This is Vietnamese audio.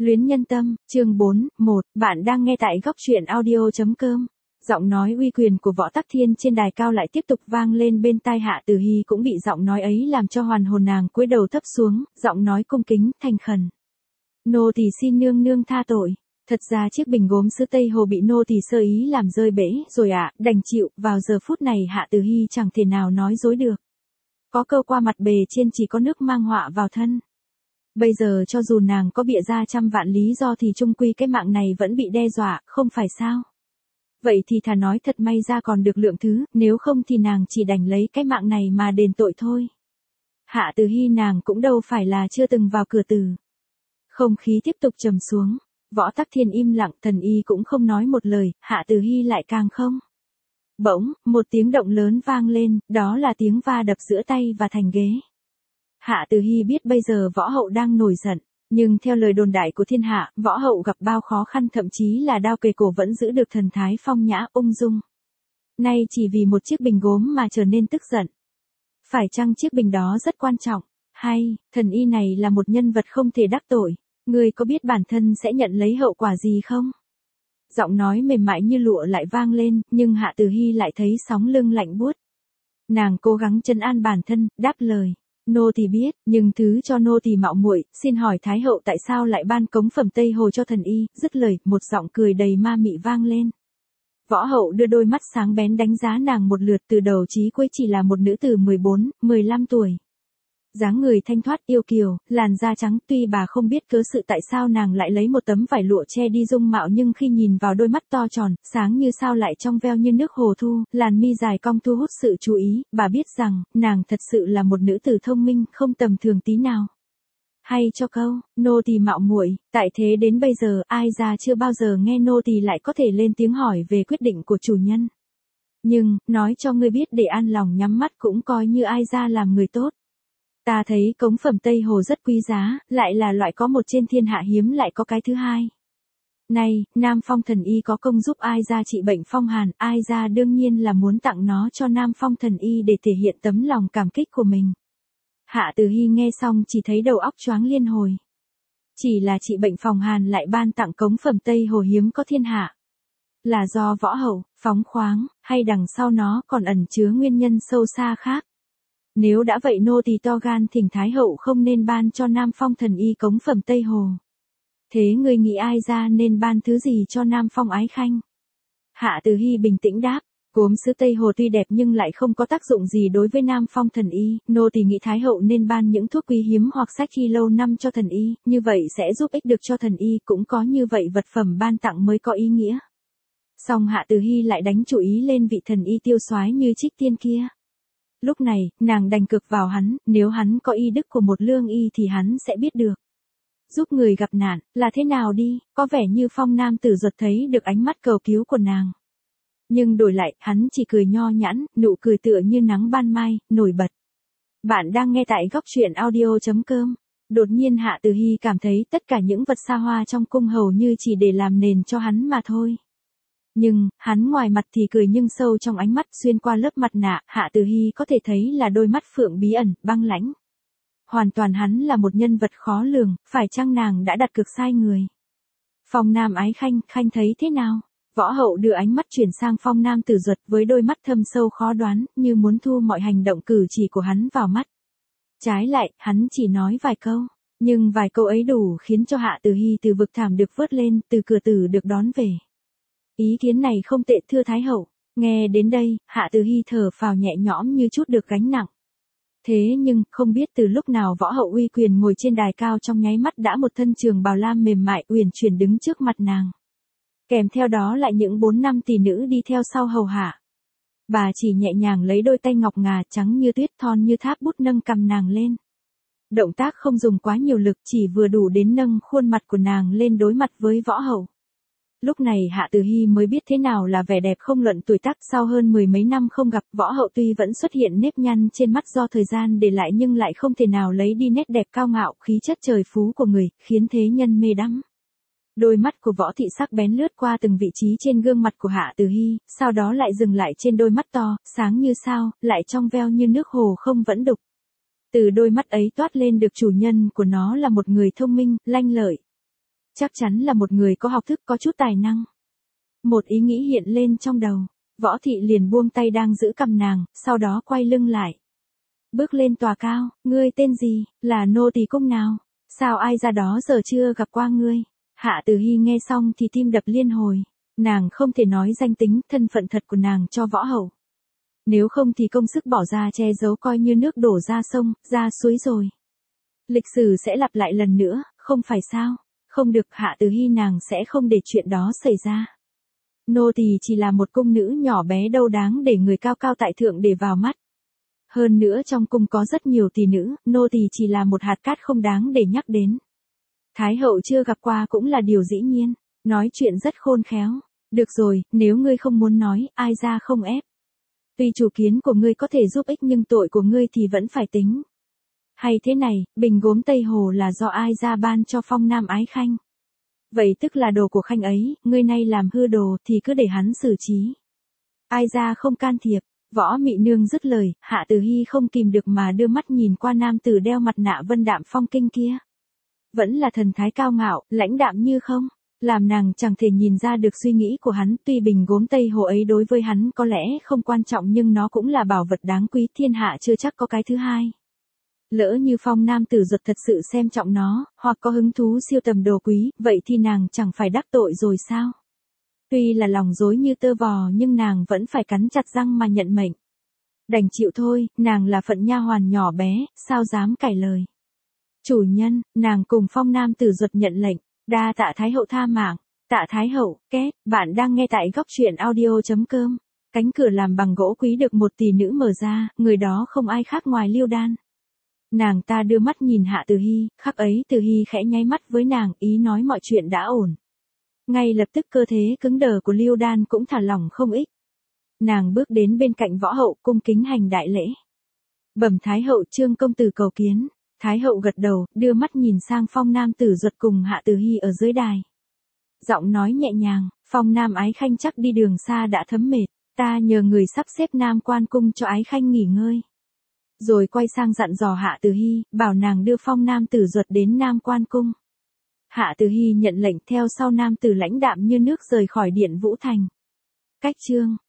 Luyến nhân tâm, chương 4, 1, bạn đang nghe tại góc truyện audio.com. Giọng nói uy quyền của Võ Tắc Thiên trên đài cao lại tiếp tục vang lên bên tai Hạ Tử Hy, cũng bị giọng nói ấy làm cho hoàn hồn. Nàng cúi đầu thấp xuống, giọng nói cung kính, thành khẩn. Nô tỳ xin nương nương tha tội. Thật ra chiếc bình gốm sứ Tây Hồ bị nô tỳ sơ ý làm rơi bể rồi ạ, đành chịu. Vào giờ phút này Hạ Tử Hy chẳng thể nào nói dối được. Có câu qua mặt bề trên chỉ có nước mang họa vào thân. Bây giờ cho dù nàng có bịa ra trăm vạn lý do thì chung quy cái mạng này vẫn bị đe dọa, không phải sao? Vậy thì thà nói thật may ra còn được lượng thứ, nếu không thì nàng chỉ đành lấy cái mạng này mà đền tội thôi. Hạ Tử Hy nàng cũng đâu phải là chưa từng vào cửa tử. Không khí tiếp tục trầm xuống, Võ Tắc Thiên im lặng, Thần Y cũng không nói một lời, Hạ Tử Hy lại càng không. Bỗng, một tiếng động lớn vang lên, đó là tiếng va đập giữa tay và thành ghế. Hạ Tử Hy biết bây giờ Võ Hậu đang nổi giận, nhưng theo lời đồn đại của thiên hạ, Võ Hậu gặp bao khó khăn, thậm chí là đao kề cổ vẫn giữ được thần thái phong nhã ung dung. Nay chỉ vì một chiếc bình gốm mà trở nên tức giận. Phải chăng chiếc bình đó rất quan trọng, hay, Thần Y này là một nhân vật không thể đắc tội, người có biết bản thân sẽ nhận lấy hậu quả gì không? Giọng nói mềm mại như lụa lại vang lên, nhưng Hạ Tử Hy lại thấy sóng lưng lạnh buốt. Nàng cố gắng trấn an bản thân, đáp lời. Nô tỳ biết, nhưng thứ cho nô tỳ mạo muội, xin hỏi Thái hậu tại sao lại ban cống phẩm Tây Hồ cho Thần Y? Dứt lời, một giọng cười đầy ma mị vang lên. Võ Hậu đưa đôi mắt sáng bén đánh giá nàng một lượt, từ đầu chí cuối chỉ là một nữ tử 14, 15 tuổi. Dáng người thanh thoát yêu kiều, làn da trắng, tuy bà không biết cớ sự tại sao nàng lại lấy một tấm vải lụa che đi dung mạo, nhưng khi nhìn vào đôi mắt to tròn, sáng như sao lại trong veo như nước hồ thu, làn mi dài cong thu hút sự chú ý, bà biết rằng, nàng thật sự là một nữ tử thông minh, không tầm thường tí nào. Hay cho câu, nô tỳ mạo muội, tại thế đến bây giờ, ai ra chưa bao giờ nghe nô tỳ lại có thể lên tiếng hỏi về quyết định của chủ nhân. Nhưng, nói cho ngươi biết để an lòng nhắm mắt cũng coi như ai ra làm người tốt. Ta thấy cống phẩm Tây Hồ rất quý giá, lại là loại có một trên thiên hạ hiếm, lại có cái thứ hai. Này, Nam Phong Thần Y có công giúp ai ra trị bệnh phong hàn, ai ra đương nhiên là muốn tặng nó cho Nam Phong Thần Y để thể hiện tấm lòng cảm kích của mình. Hạ Tử Hy nghe xong chỉ thấy đầu óc choáng liên hồi. Chỉ là trị bệnh phong hàn lại ban tặng cống phẩm Tây Hồ hiếm có thiên hạ. Là do Võ Hậu, phóng khoáng, hay đằng sau nó còn ẩn chứa nguyên nhân sâu xa khác? Nếu đã vậy nô tỳ to gan thỉnh Thái hậu không nên ban cho Nam Phong Thần Y cống phẩm Tây Hồ. Thế ngươi nghĩ ai ra nên ban thứ gì cho Nam Phong ái khanh? Hạ Tử Hy bình tĩnh đáp, gốm sứ Tây Hồ tuy đẹp nhưng lại không có tác dụng gì đối với Nam Phong Thần Y, nô tỳ nghĩ Thái hậu nên ban những thuốc quý hiếm hoặc sách khi lâu năm cho Thần Y, như vậy sẽ giúp ích được cho Thần Y, cũng có như vậy vật phẩm ban tặng mới có ý nghĩa. Song Hạ Tử Hy lại đánh chủ ý lên vị Thần Y tiêu soái như Trích Tiên kia. Lúc này, nàng đành cược vào hắn, nếu hắn có y đức của một lương y thì hắn sẽ biết được. Giúp người gặp nạn, là thế nào đi, có vẻ như Phong nam tử ruột thấy được ánh mắt cầu cứu của nàng. Nhưng đổi lại, hắn chỉ cười nho nhãn, nụ cười tựa như nắng ban mai, nổi bật. Bạn đang nghe tại góc truyện audio.com. Đột nhiên Hạ Tử Hy cảm thấy tất cả những vật xa hoa trong cung hầu như chỉ để làm nền cho hắn mà thôi. Nhưng, hắn ngoài mặt thì cười nhưng sâu trong ánh mắt, xuyên qua lớp mặt nạ, Hạ Tử Hy có thể thấy là đôi mắt phượng bí ẩn, băng lãnh. Hoàn toàn hắn là một nhân vật khó lường, phải chăng nàng đã đặt cược sai người? Phong Nam ái khanh, khanh thấy thế nào? Võ Hậu đưa ánh mắt chuyển sang Phong Nam tử ruột với đôi mắt thâm sâu khó đoán, như muốn thu mọi hành động cử chỉ của hắn vào mắt. Trái lại, hắn chỉ nói vài câu, nhưng vài câu ấy đủ khiến cho Hạ Tử Hy từ vực thảm được vớt lên, từ cửa tử được đón về. Ý kiến này không tệ thưa Thái hậu. Nghe đến đây, Hạ Tử Hy thở phào nhẹ nhõm như chút được gánh nặng. Thế nhưng, không biết từ lúc nào Võ Hậu uy quyền ngồi trên đài cao trong nháy mắt đã một thân trường bào lam mềm mại uyển chuyển đứng trước mặt nàng. Kèm theo đó lại những 4 năm tỷ nữ đi theo sau hầu hạ. Bà chỉ nhẹ nhàng lấy đôi tay ngọc ngà trắng như tuyết thon như thác bút nâng cằm nàng lên. Động tác không dùng quá nhiều lực, chỉ vừa đủ đến nâng khuôn mặt của nàng lên đối mặt với Võ Hậu. Lúc này Hạ Tử Hy mới biết thế nào là vẻ đẹp không luận tuổi tác. Sau hơn 10 mấy năm không gặp, Võ Hậu tuy vẫn xuất hiện nếp nhăn trên mắt do thời gian để lại, nhưng lại không thể nào lấy đi nét đẹp cao ngạo, khí chất trời phú của người, khiến thế nhân mê đắm. Đôi mắt của Võ Thị sắc bén lướt qua từng vị trí trên gương mặt của Hạ Tử Hy, sau đó lại dừng lại trên đôi mắt to, sáng như sao, lại trong veo như nước hồ không vẫn đục. Từ đôi mắt ấy toát lên được chủ nhân của nó là một người thông minh, lanh lợi. Chắc chắn là một người có học thức, có chút tài năng. Một ý nghĩ hiện lên trong đầu, Võ Thị liền buông tay đang giữ cầm nàng, sau đó quay lưng lại. Bước lên tòa cao, ngươi tên gì, là nô tỳ cung nào, sao ai ra đó giờ chưa gặp qua ngươi. Hạ Từ Hy nghe xong thì tim đập liên hồi, nàng không thể nói danh tính, thân phận thật của nàng cho Võ Hậu. Nếu không thì công sức bỏ ra che giấu coi như nước đổ ra sông, ra suối rồi. Lịch sử sẽ lặp lại lần nữa, không phải sao? Không được, Hạ Từ Hy nàng sẽ không để chuyện đó xảy ra. Nô tỳ chỉ là một cung nữ nhỏ bé đâu đáng để người cao cao tại thượng để vào mắt. Hơn nữa trong cung có rất nhiều tỷ nữ, nô tỳ chỉ là một hạt cát không đáng để nhắc đến. Thái hậu chưa gặp qua cũng là điều dĩ nhiên, nói chuyện rất khôn khéo. Được rồi, nếu ngươi không muốn nói, ai ra không ép. Tuy chủ kiến của ngươi có thể giúp ích nhưng tội của ngươi thì vẫn phải tính. Hay thế này, bình gốm Tây Hồ là do ai ra ban cho Phong Nam Ái Khanh. Vậy tức là đồ của Khanh ấy, ngươi nay làm hư đồ thì cứ để hắn xử trí. Ai ra không can thiệp. Võ Mị Nương dứt lời, Hạ Từ Hy không kìm được mà đưa mắt nhìn qua nam tử đeo mặt nạ vân đạm phong kinh kia. Vẫn là thần thái cao ngạo, lãnh đạm như không, làm nàng chẳng thể nhìn ra được suy nghĩ của hắn. Tuy bình gốm Tây Hồ ấy đối với hắn có lẽ không quan trọng nhưng nó cũng là bảo vật đáng quý, thiên hạ chưa chắc có cái thứ hai. Lỡ như Phong nam tử Duật thật sự xem trọng nó, hoặc có hứng thú siêu tầm đồ quý, vậy thì nàng chẳng phải đắc tội rồi sao? Tuy là lòng dối như tơ vò nhưng nàng vẫn phải cắn chặt răng mà nhận mệnh. Đành chịu thôi, nàng là phận nha hoàn nhỏ bé, sao dám cãi lời. Chủ nhân, nàng cùng Phong nam tử Duật nhận lệnh, đa tạ Thái hậu tha mạng. Tạ Thái hậu, kết, bạn đang nghe tại góc truyện audio.com. Cánh cửa làm bằng gỗ quý được một tỷ nữ mở ra, người đó không ai khác ngoài Liêu Đan. Nàng ta đưa mắt nhìn Hạ Từ Hy, khắc ấy Từ Hy khẽ nháy mắt với nàng, ý nói mọi chuyện đã ổn. Ngay lập tức cơ thế cứng đờ của Liêu Đan cũng thả lỏng không ít. Nàng bước đến bên cạnh Võ Hậu cung kính hành đại lễ. Bẩm Thái hậu, Trương công tử cầu kiến. Thái hậu gật đầu, đưa mắt nhìn sang Phong nam tử Duật cùng Hạ Từ Hy ở dưới đài. Giọng nói nhẹ nhàng, Phong Nam Ái Khanh chắc đi đường xa đã thấm mệt, ta nhờ người sắp xếp Nam Quan cung cho Ái Khanh nghỉ ngơi. Rồi quay sang dặn dò Hạ Từ Hy, bảo nàng đưa Phong nam tử Duật đến Nam Quan cung. Hạ Từ Hy nhận lệnh theo sau nam tử lãnh đạm như nước rời khỏi điện Vũ Thành. Cách chương